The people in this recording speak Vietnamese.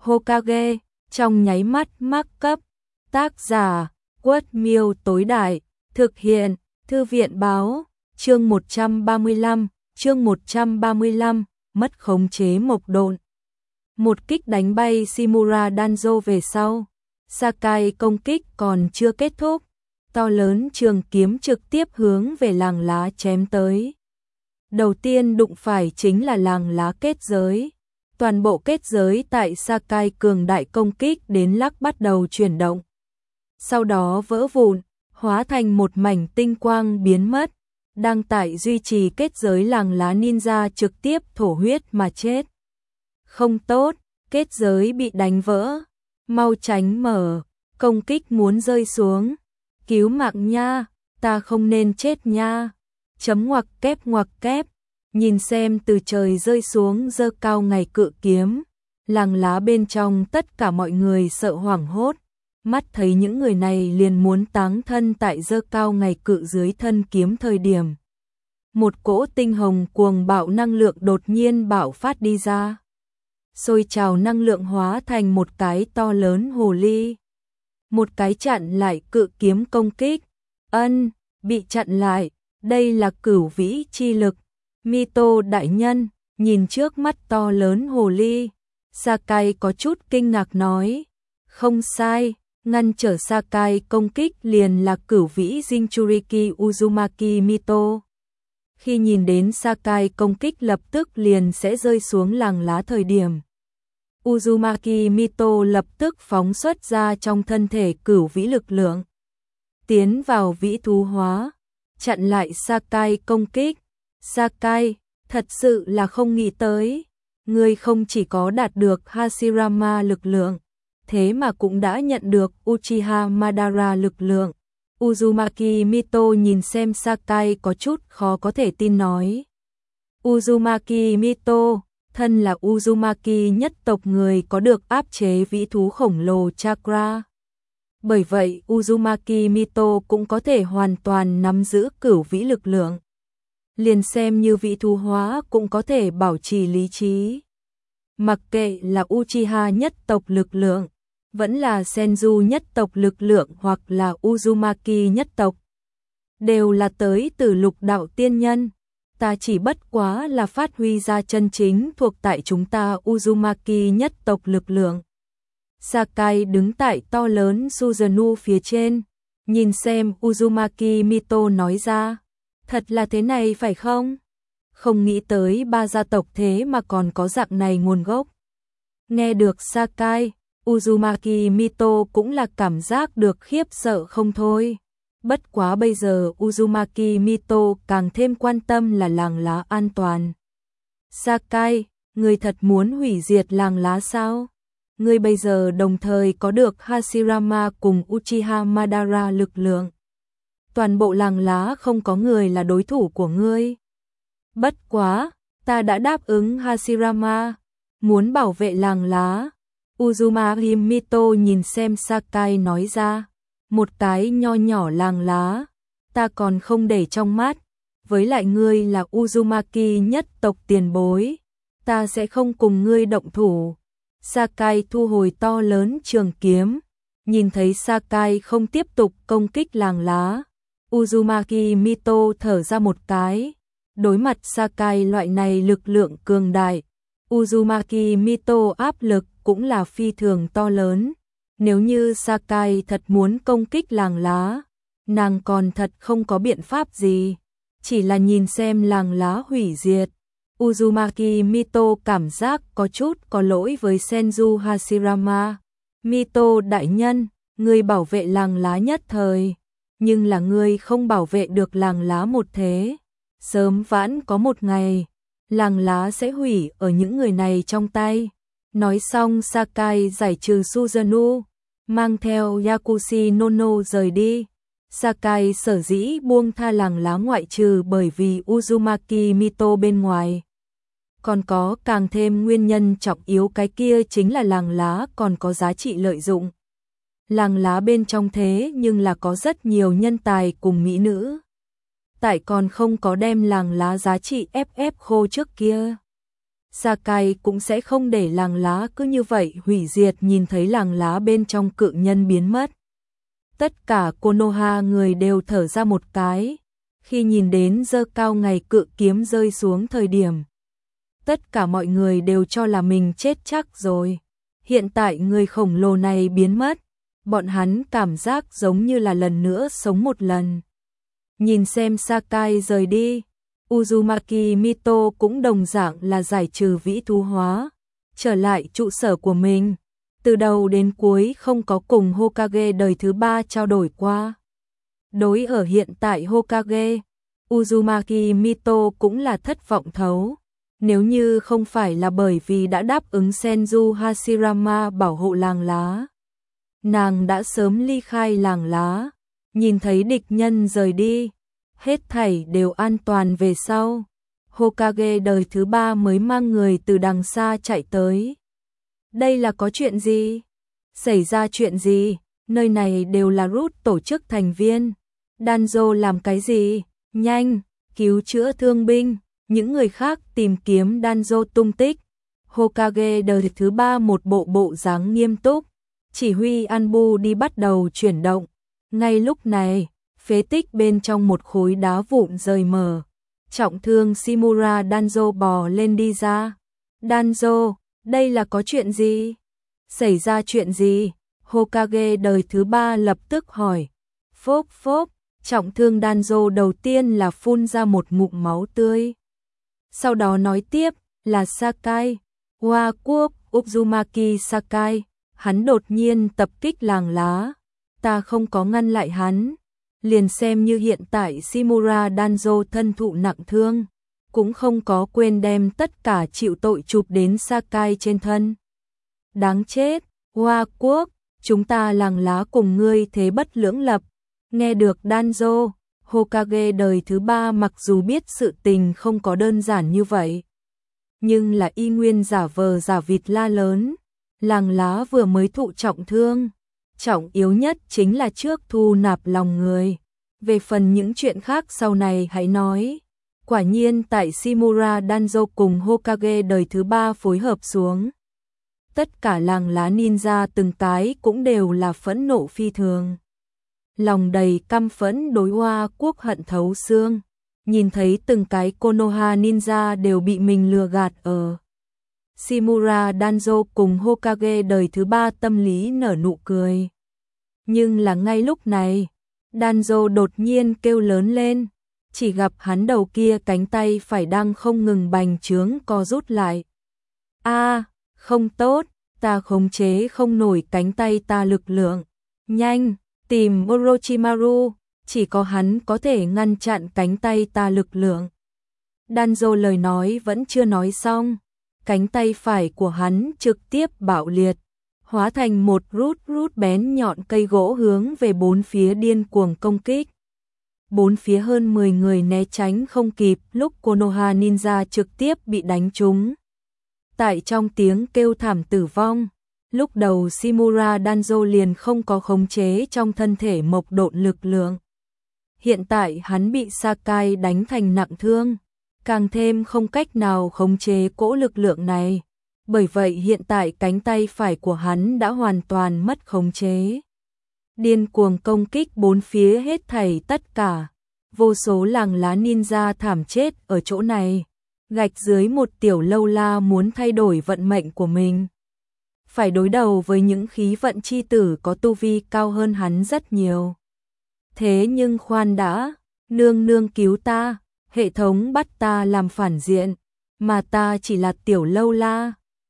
Hokage, trong nháy mắt mắc cấp. Tác giả, Quất Miêu tối đại, thực hiện, Thư viện báo, chương 135, mất khống chế mộc độn. Một kích đánh bay Shimura Danzo về sau, Sakai công kích còn chưa kết thúc, to lớn trường kiếm trực tiếp hướng về làng lá chém tới. Đầu tiên đụng phải chính là làng lá kết giới. Toàn bộ kết giới tại Sakai cường đại công kích đến lắc bắt đầu chuyển động. Sau đó vỡ vụn, hóa thành một mảnh tinh quang biến mất. Đang tại duy trì kết giới làng lá ninja trực tiếp thổ huyết mà chết. Không tốt, kết giới bị đánh vỡ. Mau tránh mở, công kích muốn rơi xuống. Cứu mạng nha, ta không nên chết nha. Chấm ngoặc kép. Nhìn xem từ trời rơi xuống giơ cao ngày cự kiếm. Làng lá bên trong tất cả mọi người sợ hoảng hốt. Mắt thấy những người này liền muốn táng thân tại giơ cao ngày cự dưới thân kiếm thời điểm. Một cỗ tinh hồng cuồng bạo năng lượng đột nhiên bạo phát đi ra. Sôi trào năng lượng hóa thành một cái to lớn hồ ly. Một cái chặn lại cự kiếm công kích. Bị chặn lại, đây là cửu vĩ chi lực. Mito đại nhân, nhìn trước mắt to lớn hồ ly. Sakai có chút kinh ngạc nói. Không sai, ngăn trở Sakai công kích liền là cửu vĩ Jinchuriki Uzumaki Mito. Khi nhìn đến Sakai công kích lập tức liền sẽ rơi xuống làng lá thời điểm. Uzumaki Mito lập tức phóng xuất ra trong thân thể cửu vĩ lực lượng. Tiến vào vĩ thú hóa, chặn lại Sakai công kích. Sakai, thật sự là không nghĩ tới. Ngươi không chỉ có đạt được Hashirama lực lượng, thế mà cũng đã nhận được Uchiha Madara lực lượng. Uzumaki Mito nhìn xem Sakai có chút khó có thể tin nói. Uzumaki Mito, thân là Uzumaki nhất tộc người có được áp chế vĩ thú khổng lồ chakra. Bởi vậy Uzumaki Mito cũng có thể hoàn toàn nắm giữ cửu vĩ lực lượng. Liền xem như vĩ thú hóa cũng có thể bảo trì lý trí. Mặc kệ là Uchiha nhất tộc lực lượng, vẫn là Senju nhất tộc lực lượng hoặc là Uzumaki nhất tộc, đều là tới từ lục đạo tiên nhân. Ta chỉ bất quá là phát huy ra chân chính thuộc tại chúng ta Uzumaki nhất tộc lực lượng. Sakai đứng tại to lớn Susanoo phía trên, nhìn xem Uzumaki Mito nói ra. Thật là thế này phải không? Không nghĩ tới ba gia tộc thế mà còn có dạng này nguồn gốc. Nghe được Sakai, Uzumaki Mito cũng là cảm giác được khiếp sợ không thôi. Bất quá bây giờ Uzumaki Mito càng thêm quan tâm là làng lá an toàn. Sakai, người thật muốn hủy diệt làng lá sao? Ngươi bây giờ đồng thời có được Hashirama cùng Uchiha Madara lực lượng. Toàn bộ làng lá không có người là đối thủ của ngươi. Bất quá, ta đã đáp ứng Hashirama, muốn bảo vệ làng lá. Uzumaki Mito nhìn xem Sakai nói ra. Một cái nho nhỏ làng lá, ta còn không để trong mắt. Với lại ngươi là Uzumaki nhất tộc tiền bối, ta sẽ không cùng ngươi động thủ. Sakai thu hồi to lớn trường kiếm, nhìn thấy Sakai không tiếp tục công kích làng lá. Uzumaki Mito thở ra một cái, đối mặt Sakai loại này lực lượng cường đại, Uzumaki Mito áp lực cũng là phi thường to lớn. Nếu như Sakai thật muốn công kích làng lá, nàng còn thật không có biện pháp gì, chỉ là nhìn xem làng lá hủy diệt. Uzumaki Mito cảm giác có chút có lỗi với Senju Hashirama. Mito đại nhân, ngươi bảo vệ làng lá nhất thời, nhưng là ngươi không bảo vệ được làng lá một thế. Sớm vãn có một ngày, làng lá sẽ hủy ở những người này trong tay. Nói xong Sakai giải trừ Susanoo, mang theo Yakushi Nono rời đi. Sakai sở dĩ buông tha làng lá ngoại trừ bởi vì Uzumaki Mito bên ngoài. Còn có càng thêm nguyên nhân trọng yếu, cái kia chính là làng lá còn có giá trị lợi dụng. Làng lá bên trong thế nhưng là có rất nhiều nhân tài cùng mỹ nữ. Tại còn không có đem làng lá giá trị ép khô trước kia. Sakai cũng sẽ không để làng lá cứ như vậy hủy diệt. Nhìn thấy làng lá bên trong cự nhân biến mất, tất cả Konoha người đều thở ra một cái. Khi nhìn đến giơ cao ngày cự kiếm rơi xuống thời điểm, tất cả mọi người đều cho là mình chết chắc rồi. Hiện tại người khổng lồ này biến mất, bọn hắn cảm giác giống như là lần nữa sống một lần. Nhìn xem Sakai rời đi, Uzumaki Mito cũng đồng dạng là giải trừ vĩ thú hóa, trở lại trụ sở của mình. Từ đầu đến cuối không có cùng Hokage đời thứ 3 trao đổi qua. Đối ở hiện tại Hokage, Uzumaki Mito cũng là thất vọng thấu. Nếu như không phải là bởi vì đã đáp ứng Senju Hashirama bảo hộ làng lá, nàng đã sớm ly khai làng lá. Nhìn thấy địch nhân rời đi, hết thảy đều an toàn về sau, Hokage đời thứ 3 mới mang người từ đằng xa chạy tới. Đây là có chuyện gì? Xảy ra chuyện gì? Nơi này đều là root tổ chức thành viên. Danzo làm cái gì? Nhanh, cứu chữa thương binh. Những người khác tìm kiếm Danzo tung tích. Hokage đời thứ 3 một bộ dáng nghiêm túc, chỉ huy Anbu đi bắt đầu chuyển động. Ngay lúc này, phế tích bên trong một khối đá vụn rời mở. Trọng thương Shimura Danzo bò lên đi ra. Danzo, đây là có chuyện gì? Xảy ra chuyện gì? Hokage đời thứ 3 lập tức hỏi. Phốp phốp, trọng thương Danzo đầu tiên là phun ra một ngụm máu tươi. Sau đó nói tiếp là Sakai, Hoa Quốc, Uzumaki Sakai, hắn đột nhiên tập kích làng lá. Ta không có ngăn lại hắn. Liền xem như hiện tại Shimura Danzo thân thụ nặng thương, cũng không có quên đem tất cả chịu tội chụp đến Sakai trên thân. Đáng chết, Hoa Quốc, chúng ta làng lá cùng ngươi thế bất lưỡng lập. Nghe được Danzo, Hokage đời thứ 3 mặc dù biết sự tình không có đơn giản như vậy, nhưng là y nguyên giả vờ giả vịt la lớn. Làng lá vừa mới thụ trọng thương, trọng yếu nhất chính là trước thu nạp lòng người. Về phần những chuyện khác sau này hãy nói. Quả nhiên tại Shimura Danzo cùng Hokage đời thứ 3 phối hợp xuống, tất cả làng lá ninja từng cái cũng đều là phẫn nộ phi thường. Lòng đầy căm phẫn đối Hoa Quốc hận thấu xương. Nhìn thấy từng cái Konoha ninja đều bị mình lừa gạt ở. Shimura Danzo cùng Hokage đời thứ 3 tâm lý nở nụ cười. Nhưng là ngay lúc này, Danzo đột nhiên kêu lớn lên, chỉ gặp hắn đầu kia cánh tay phải đang không ngừng bành trướng co rút lại. A, không tốt, ta khống chế không nổi cánh tay ta lực lượng. Nhanh, tìm Orochimaru, chỉ có hắn có thể ngăn chặn cánh tay ta lực lượng. Danzo lời nói vẫn chưa nói xong, cánh tay phải của hắn trực tiếp bạo liệt, hóa thành một rút bén nhọn cây gỗ hướng về bốn phía điên cuồng công kích. Bốn phía hơn 10 người né tránh không kịp, lúc Konoha ninja trực tiếp bị đánh trúng. Tại trong tiếng kêu thảm tử vong, lúc đầu Shimura Danzo liền không có khống chế trong thân thể mộc độn lực lượng. Hiện tại hắn bị Sakai đánh thành nặng thương, càng thêm không cách nào khống chế cỗ lực lượng này. Bởi vậy hiện tại cánh tay phải của hắn đã hoàn toàn mất khống chế. Điên cuồng công kích bốn phía hết thảy tất cả. Vô số làng lá ninja thảm chết ở chỗ này. Gạch dưới một tiểu lâu la muốn thay đổi vận mệnh của mình. Phải đối đầu với những khí vận chi tử có tu vi cao hơn hắn rất nhiều. Thế nhưng khoan đã, nương nương cứu ta, hệ thống bắt ta làm phản diện, mà ta chỉ là tiểu lâu la.